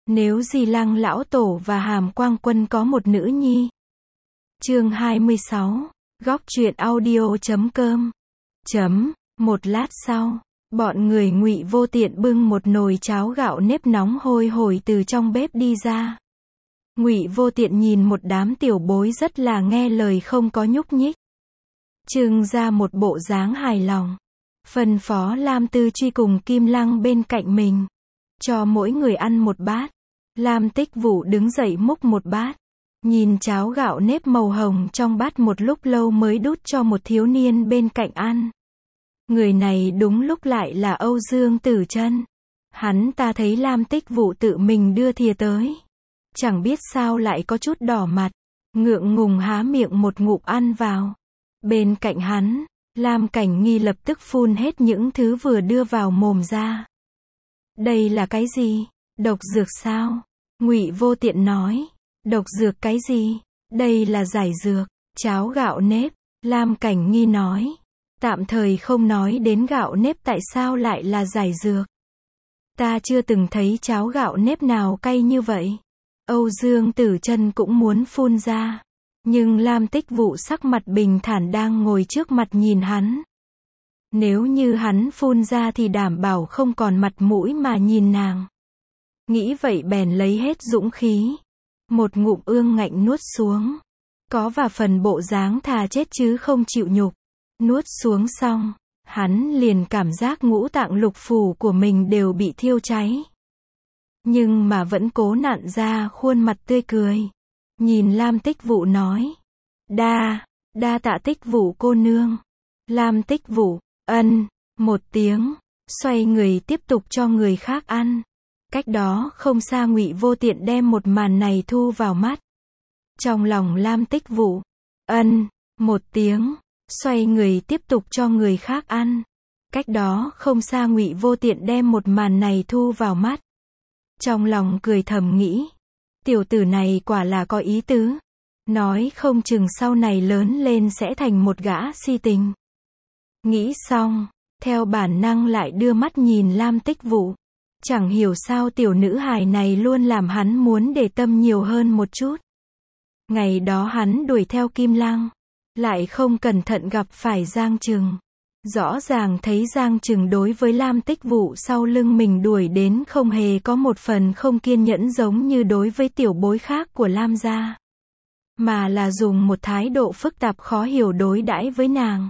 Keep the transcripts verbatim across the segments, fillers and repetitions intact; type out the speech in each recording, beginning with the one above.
Nếu Di Lăng lão tổ và Hàm Quang Quân có một nữ nhi. Chương hai mươi sáu, góc truyện audio chấm com. Chấm, một lát sau, bọn người Ngụy Vô Tiện bưng một nồi cháo gạo nếp nóng hôi hổi từ trong bếp đi ra. Ngụy Vô Tiện nhìn một đám tiểu bối rất là nghe lời không có nhúc nhích. Trưng ra một bộ dáng hài lòng. Phân phó Lam Tư Truy cùng Kim Lăng bên cạnh mình. Cho mỗi người ăn một bát. Lam Tích Vũ đứng dậy múc một bát. Nhìn cháo gạo nếp màu hồng trong bát một lúc lâu mới đút cho một thiếu niên bên cạnh ăn. Người này đúng lúc lại là Âu Dương Tử Trân. Hắn ta thấy Lam Tích Vũ tự mình đưa thìa tới. Chẳng biết sao lại có chút đỏ mặt. Ngượng ngùng há miệng một ngụm ăn vào. Bên cạnh hắn, Lam Cảnh Nghi lập tức phun hết những thứ vừa đưa vào mồm ra. Đây là cái gì? Độc dược sao? Ngụy Vô Tiện nói. Độc dược cái gì? Đây là giải dược, cháo gạo nếp. Lam Cảnh Nghi nói. Tạm thời không nói đến gạo nếp tại sao lại là giải dược. Ta chưa từng thấy cháo gạo nếp nào cay như vậy. Âu Dương Tử Trân cũng muốn phun ra. Nhưng Lam Tích Vũ sắc mặt bình thản đang ngồi trước mặt nhìn hắn. Nếu như hắn phun ra thì đảm bảo không còn mặt mũi mà nhìn nàng. Nghĩ vậy bèn lấy hết dũng khí. Một ngụm ương ngạnh nuốt xuống. Có vài phần bộ dáng thà chết chứ không chịu nhục. Nuốt xuống xong, hắn liền cảm giác ngũ tạng lục phủ của mình đều bị thiêu cháy. Nhưng mà vẫn cố nặn ra khuôn mặt tươi cười. Nhìn Lam Tích Vũ nói. Đa, đa tạ Tích Vũ cô nương. Lam Tích Vũ, ân, một tiếng, xoay người tiếp tục cho người khác ăn. Cách đó không xa Ngụy Vô Tiện đem một màn này thu vào mắt. Trong lòng Lam Tích Vũ, ân, một tiếng, xoay người tiếp tục cho người khác ăn. Cách đó không xa Ngụy Vô Tiện đem một màn này thu vào mắt. Trong lòng cười thầm nghĩ. Tiểu tử này quả là có ý tứ. Nói không chừng sau này lớn lên sẽ thành một gã si tình. Nghĩ xong, theo bản năng lại đưa mắt nhìn Lam Tích Vũ. Chẳng hiểu sao tiểu nữ hài này luôn làm hắn muốn để tâm nhiều hơn một chút. Ngày đó hắn đuổi theo Kim Lăng. Lại không cẩn thận gặp phải Giang Trừng. Rõ ràng thấy Giang Trừng đối với Lam Tích Vũ sau lưng mình đuổi đến không hề có một phần không kiên nhẫn giống như đối với tiểu bối khác của Lam gia. Mà là dùng một thái độ phức tạp khó hiểu đối đãi với nàng.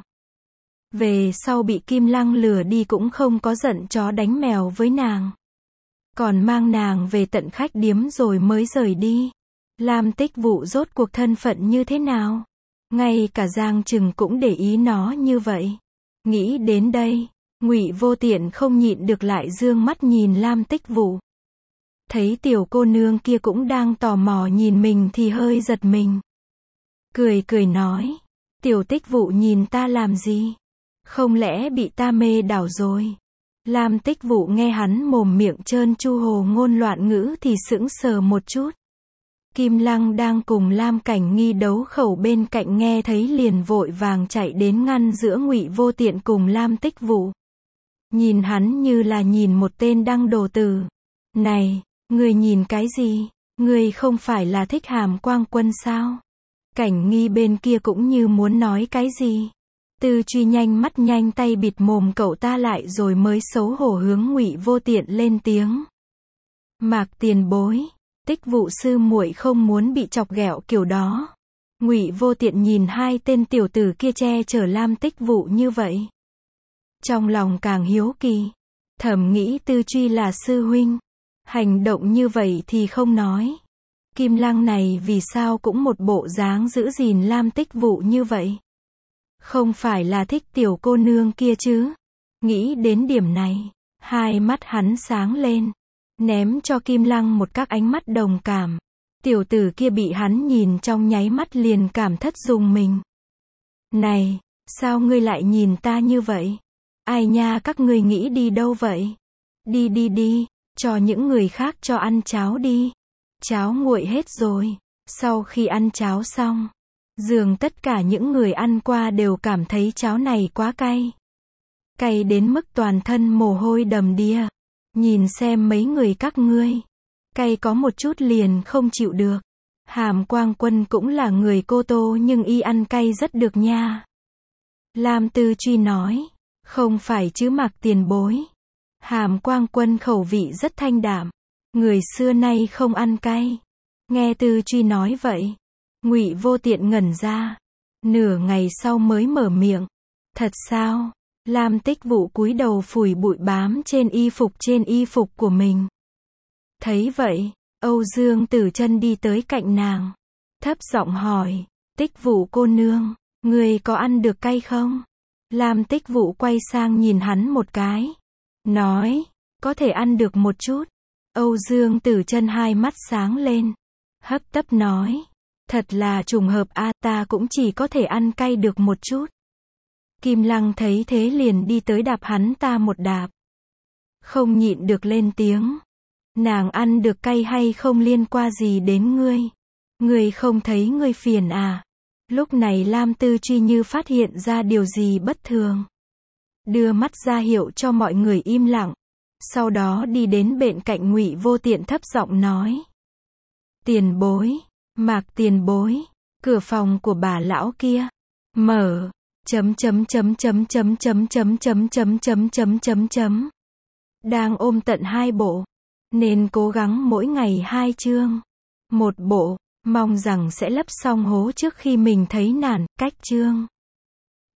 Về sau bị Kim Lăng lừa đi cũng không có giận chó đánh mèo với nàng. Còn mang nàng về tận khách điếm rồi mới rời đi. Lam Tích Vũ rốt cuộc thân phận như thế nào? Ngay cả Giang Trừng cũng để ý nó như vậy. Nghĩ đến đây, Ngụy Vô Tiện không nhịn được lại dương mắt nhìn Lam Tích Vũ. Thấy tiểu cô nương kia cũng đang tò mò nhìn mình thì hơi giật mình. Cười cười nói, tiểu Tích Vũ nhìn ta làm gì? Không lẽ bị ta mê đảo rồi? Lam Tích Vũ nghe hắn mồm miệng trơn tru hồ ngôn loạn ngữ thì sững sờ một chút. Kim Lăng đang cùng Lam Cảnh Nghi đấu khẩu bên cạnh nghe thấy liền vội vàng chạy đến ngăn giữa Ngụy Vô Tiện cùng Lam Tích Vũ. Nhìn hắn như là nhìn một tên đăng đồ tử. Này, ngươi nhìn cái gì? Ngươi không phải là thích Hàm Quang Quân sao? Cảnh Nghi bên kia cũng như muốn nói cái gì. Tư Truy nhanh mắt nhanh tay bịt mồm cậu ta lại rồi mới xấu hổ hướng Ngụy Vô Tiện lên tiếng. Mạc tiền bối. Tích Vũ sư muội không muốn bị chọc ghẹo kiểu đó. Ngụy Vô Tiện nhìn hai tên tiểu tử kia che chở Lam Tích Vũ như vậy. Trong lòng càng hiếu kỳ. Thầm nghĩ Tư Truy là sư huynh. Hành động như vậy thì không nói. Kim Lăng này vì sao cũng một bộ dáng giữ gìn Lam Tích Vũ như vậy. Không phải là thích tiểu cô nương kia chứ. Nghĩ đến điểm này, hai mắt hắn sáng lên. Ném cho Kim Lăng một các ánh mắt đồng cảm. Tiểu tử kia bị hắn nhìn trong nháy mắt liền cảm thất dùng mình. Này, sao ngươi lại nhìn ta như vậy? Ai nha các ngươi nghĩ đi đâu vậy? Đi đi đi, cho những người khác cho ăn cháo đi. Cháo nguội hết rồi. Sau khi ăn cháo xong, dường tất cả những người ăn qua đều cảm thấy cháo này quá cay. Cay đến mức toàn thân mồ hôi đầm đìa. Nhìn xem mấy người các ngươi. Cay có một chút liền không chịu được. Hàm Quang Quân cũng là người Cô Tô nhưng y ăn cay rất được nha. Lam Tư Truy nói. Không phải chứ Mạc tiền bối. Hàm Quang Quân khẩu vị rất thanh đạm. Người xưa nay không ăn cay. Nghe Tư Truy nói vậy, Ngụy Vô Tiện ngẩn ra. Nửa ngày sau mới mở miệng. Thật sao? Lam Tích Vũ cúi đầu phủi bụi bám trên y phục trên y phục của mình. Thấy vậy, Âu Dương Tử Chân đi tới cạnh nàng. Thấp giọng hỏi. Tích Vũ cô nương, người có ăn được cay không? Lam Tích Vũ quay sang nhìn hắn một cái. Nói. Có thể ăn được một chút. Âu Dương Tử Chân hai mắt sáng lên. Hấp tấp nói. Thật là trùng hợp a, ta cũng chỉ có thể ăn cay được một chút. Kim Lăng thấy thế liền đi tới đạp hắn ta một đạp. Không nhịn được lên tiếng. Nàng ăn được cay hay không liên quan gì đến ngươi. Ngươi không thấy ngươi phiền à? Lúc này Lam Tư Truy như phát hiện ra điều gì bất thường. Đưa mắt ra hiệu cho mọi người im lặng. Sau đó đi đến bên cạnh Ngụy Vô Tiện thấp giọng nói. Tiền bối, Mạc tiền bối, cửa phòng của bà lão kia mở. Chấm chấm chấm chấm chấm chấm chấm chấm chấm chấm chấm chấm chấm. Đang ôm tận hai bộ, nên cố gắng mỗi ngày hai chương. Một bộ, mong rằng sẽ lấp xong hố trước khi mình thấy nản, cách chương.